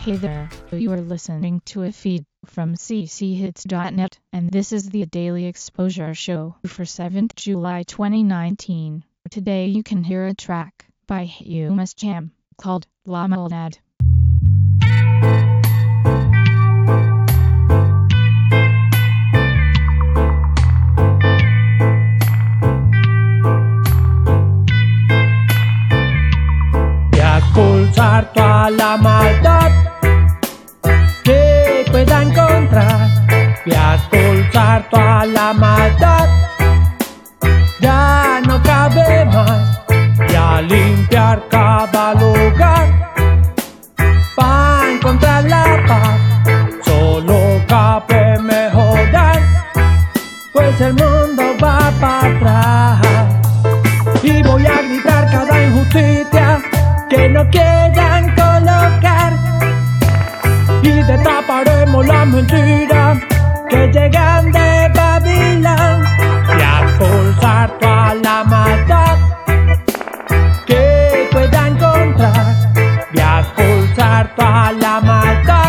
Hey there, you are listening to a feed from cchits.net, and this is the Daily Exposure Show for 7th July 2019. Today you can hear a track by Humus Jam called La Maldad. Expulsar toda la maldad que pueda encontrar, y a expulsar toda la maldad ya no cabe más, y a limpiar cada lugar para encontrar la paz. Solo cabe mejorar, pues el mundo va para atrás, y voy a gritar cada injusticia que no quieran colocar, y destaparemos las mentiras que llegan de Babilón, y a expulsar toda la maldad que pueda encontrar, y a expulsar toda la maldad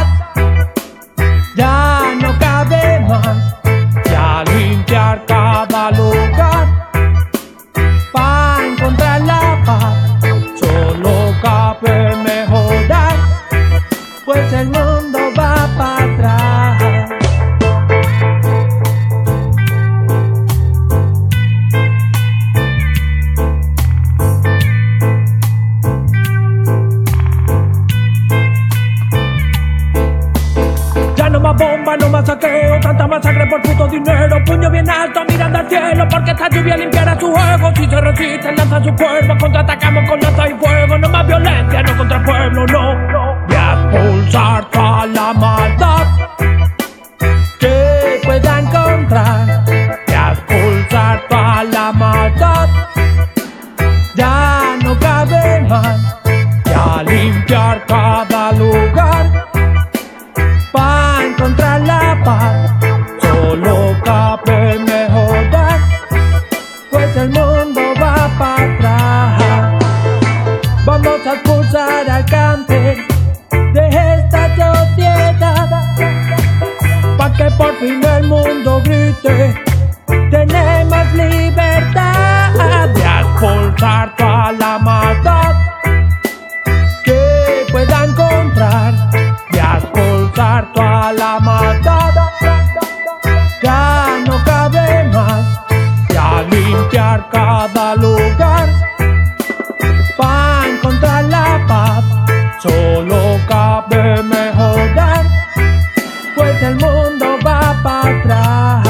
ya no cabe más, y a limpiar cada lugar para encontrar la paz. Solo cabe mejorar, pues el mundo va para atrás. Ya no más bomba, no más saqueo, tanta masacre por puto dinero. Puño bien alto mirando al cielo, porque esta lluvia limpiará su juego. Si se resisten, lanzan su cuerpo, contraatacamos con lanza y fuego. No más violencia, no contra el pueblo, no. Y a expulsar toda la maldad que pueda encontrar, y a expulsar toda la maldad ya no cabe más, y a limpiar cada lugar para encontrar la paz. Solo cabe mejorar, pues el mundo va para atrás. Vamos a expulsar al cáncer de esta sociedad, pa' que por fin el mundo grite: tenemos libertad. De expulsar toda la maldad que pueda encontrar, de expulsar toda la maldad ya no cabe más, y a limpiar cada lugar para encontrar la paz. Solo cabe mejorar, pues el mundo va para atrás.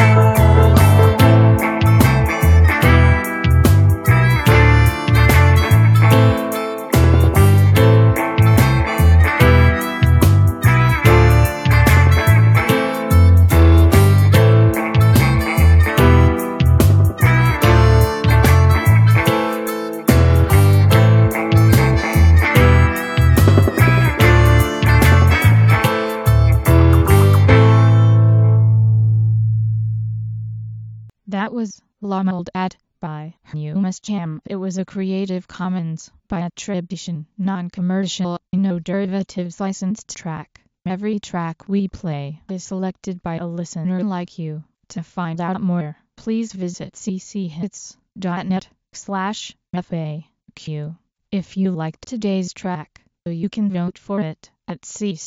That was La Maldad by Humus Jam. It was a Creative Commons by attribution, non-commercial, no derivatives licensed track. Every track we play is selected by a listener like you. To find out more, please visit cchits.net/FAQ. If you liked today's track, you can vote for it at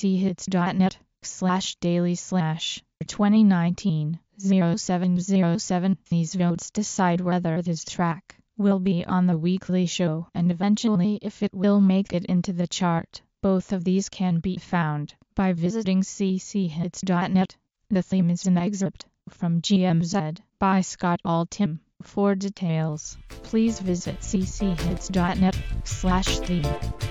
cchits.net/daily/2019-0707. These votes decide whether this track will be on the weekly show and eventually if it will make it into the chart. Both of these can be found by visiting cchits.net. The theme is an excerpt from GMZ by Scott Altham. For details, please visit cchits.net/theme.